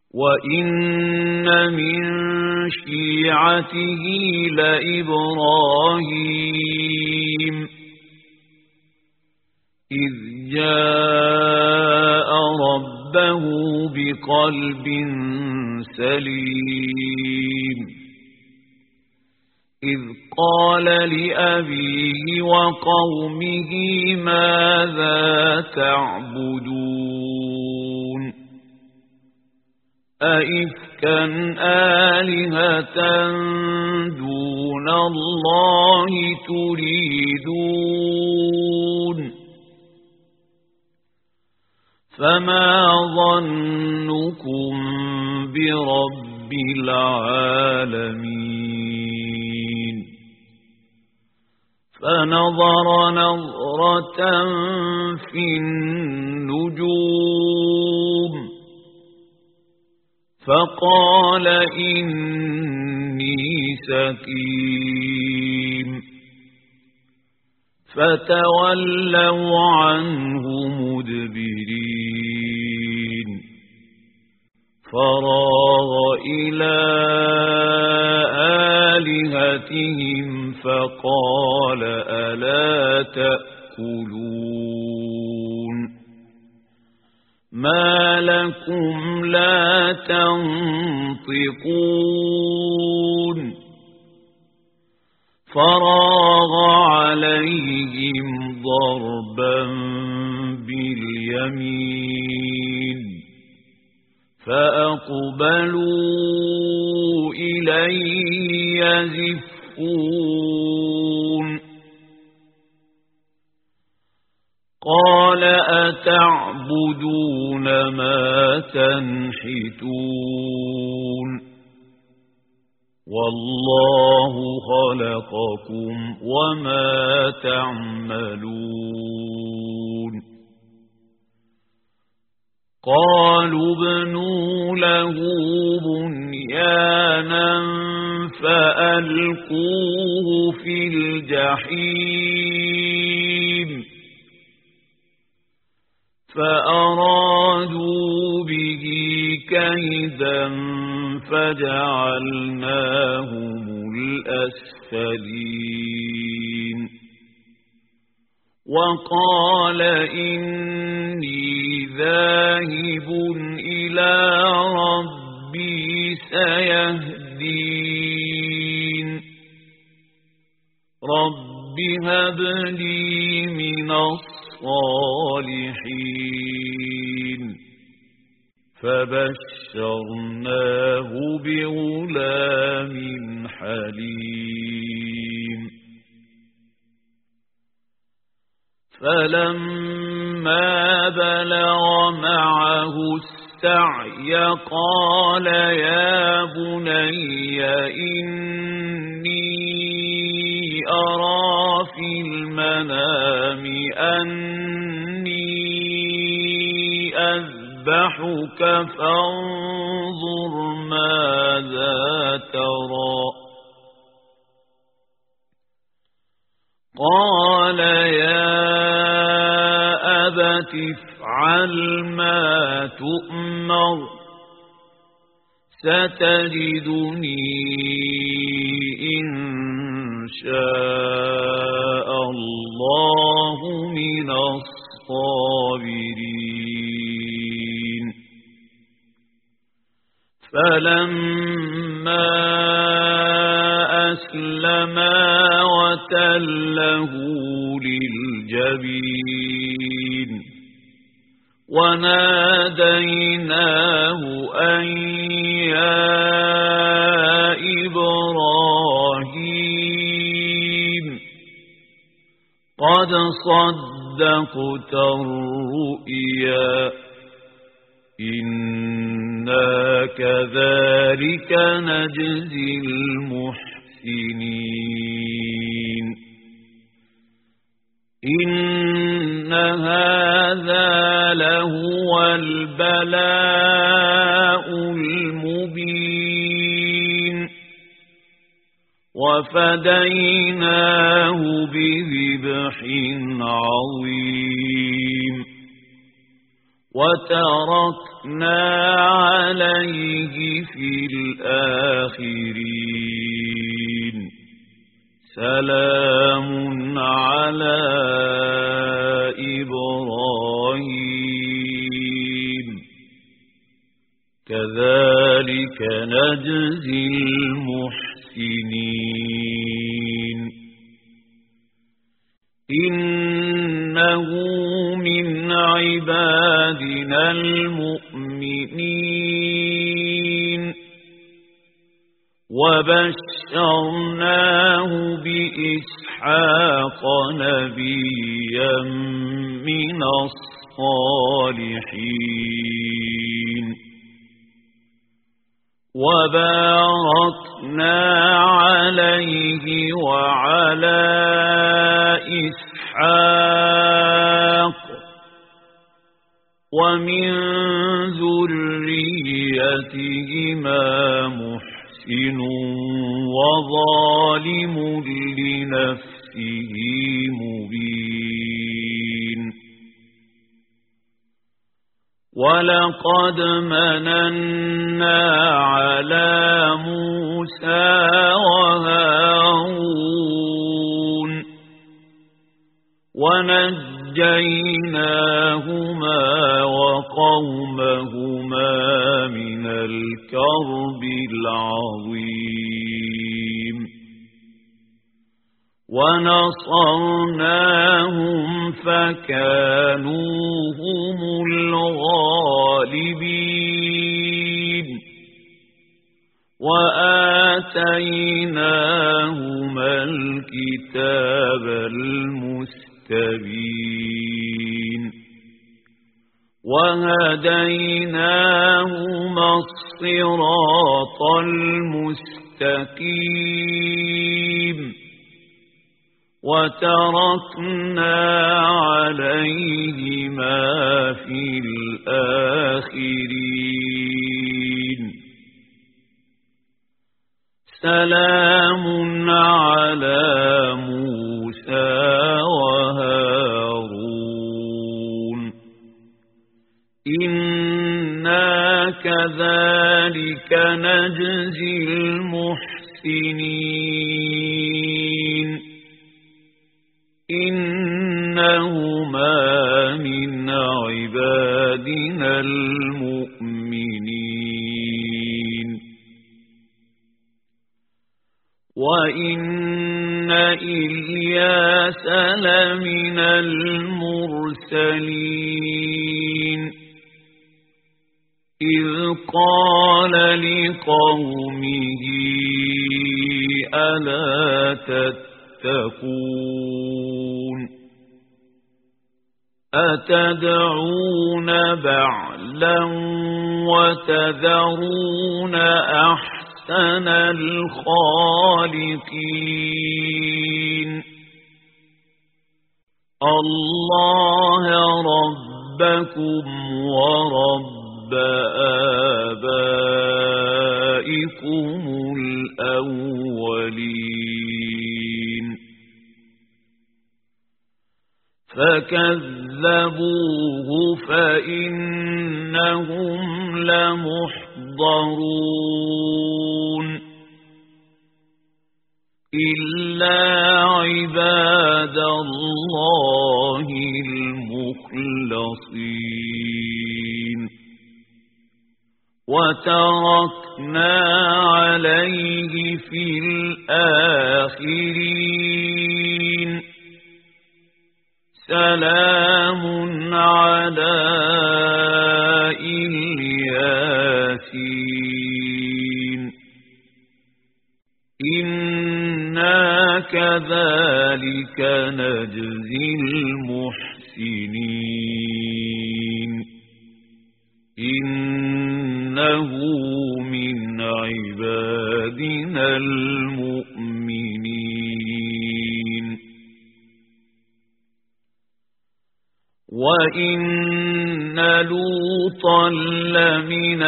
وَإِنَّ مِن شِيعَتِهِ لَإِبْرَاهِيمَ إِذْ جَاءَ رَبَّهُ بِقَلْبٍ سَلِيمٍ إِذْ قَالَ لِأَبِيهِ وَقَوْمِهِ مَاذَا تَعْبُدُونَ أَئِفْكًا آلِهَةً دُونَ اللَّهِ تُرِيدُونَ فَمَا ظَنُّكُمْ بِرَبِّ الْعَالَمِينَ فَنَظَرَ نَظْرَةً فِي النُّجُومِ فَقَالَ إِنِّي سَقِيمٌ فَتَوَلَّوْا عَنْهُ مُدْبِرِينَ فَرَاغَ إِلَى آلِهَتِهِمْ فَقَالَ أَلَا تَأْكُلُونَ مَا لَكُمْ لَا تَنطِقُونَ فَرَاغَ عَلَيْهِمْ ضَرْبًا بِالْيَمِينِ فَأَقْبَلُوا إِلَيْهِ يَزِفُّونَ قَالَ أَتَعْبُدُونَ مَا تَنْحِتُونَ وَاللَّهُ خَلَقَكُمْ وَمَا تَعْمَلُونَ قَالُوا ابْنُوا لَهُ بُنْيَانًا فَأَلْقُوهُ فِي الْجَحِيمِ فَأَرَادُوا بِهِ كَيْدًا فَجَعَلْنَاهُمُ الْأَسْفَلِينَ وَقَالَ إِنِّي ذَاهِبٌ إِلَى رَبِّي سَيَهْدِينِ رَبِّ هَبْ لِي مِنَ الصَّالِحِينَ فَبَشَّرْنَاهُ بِغُلَامٍ حَلِيمٍ فَلَمَّا بَلَغَ مَعَهُ السَّعْيَ قَالَ يَا بُنَيَّ إِنِّي أَرَىٰ فِي الْمَنَامِ أَنِّي أَذْبَحُكَ فَانظُرْ مَاذَا تَرَىٰ قَالَ يَا أَبَتِ افْعَلْ مَا تُؤْمَرُ سَتَجِدُنِي إِن شَاءَ اللَّهُ مِنَ الصَّابِرِينَ فَلَمَّا أَسْلَمَا وَتَلَّهُ لِلْجَبِينِ وَنَادَيْنَاهُ أَن يَا إِبْرَاهِيمُ قَدْ صَدَّقْتَ الرُّؤْيَا إِنَّا كَذَلِكَ نَجْزِي الْمُحْسِنِينَ إِنَّ هَذَا لَهُوَ الْبَلَاءُ الْمُبِينُ وَفَدَيْنَاهُ بِذِبْحٍ عَظِيمٍ وَتَرَكْنَا عَلَيْهِ في الآخرين سلام على إبراهيم كذلك نجزي المحسنين إنه من عبادنا المؤمنين وبشرناه بإسحاق نبيا من الصالحين وباركنا عليه وعلى إسحاق ومن ذريتهما محسن وظالم لنفسه مبين ولقد مننا على موسى وهارون ونجيناهما وقومهما من الكرب العظيم ونصرناهم فكانوا هم الغالبين وآتيناهما الكتاب المستبين وهديناهما الصراط المستقيم وتركنا عليهما في الآخرين سلام على موسى وهارون إنا كذلك نجزي المحسنين إنهما من عبادنا المؤمنين وإن إلياس لمن المرسلين إذ قال لقومه ألا تتقون أتدعون بعلا وتذرون أحسن الخالقين الله ربكم ورب آبائكم الأولين فكذبوه فإنهم لمحضرون إلا عباد الله المخلصين وتركنا عليه في الآخرين سلام على الياسين إنا كذلك نجزي المحسنين إنه من عبادنا المؤمنين وإن لوطا لمن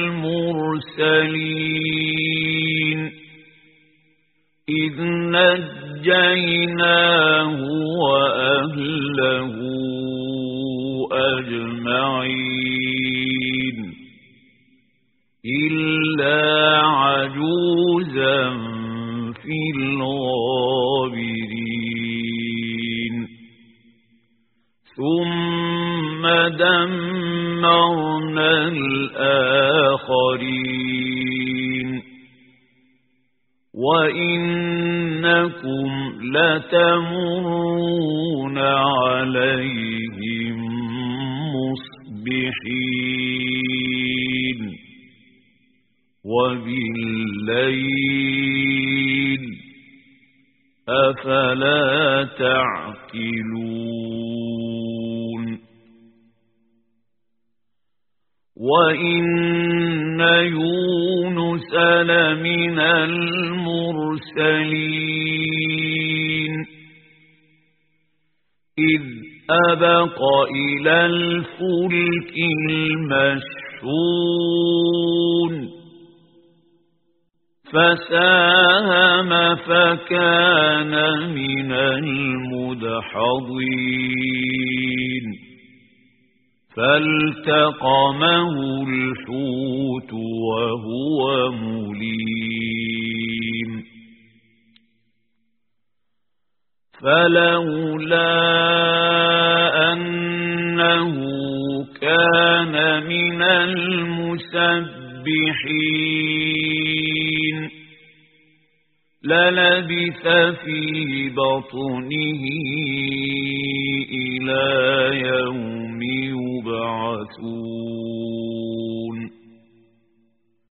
المرسلين إذ نجيناه وأهله أجمعين إلا إلا عجوزا في الغابرين ثم دمرنا الآخرين وإنكم لتمرون عليهم مصبحين وبالليل أفلا تعقلون وإن يونس لمن المرسلين إذ أبق إلى الفلك المشحون فساهم فكان من المدحضين فالتقمه الحوت وهو مليم فلولا أنه كان من المسبحين للبث في بطنه إلى يوم يبعثون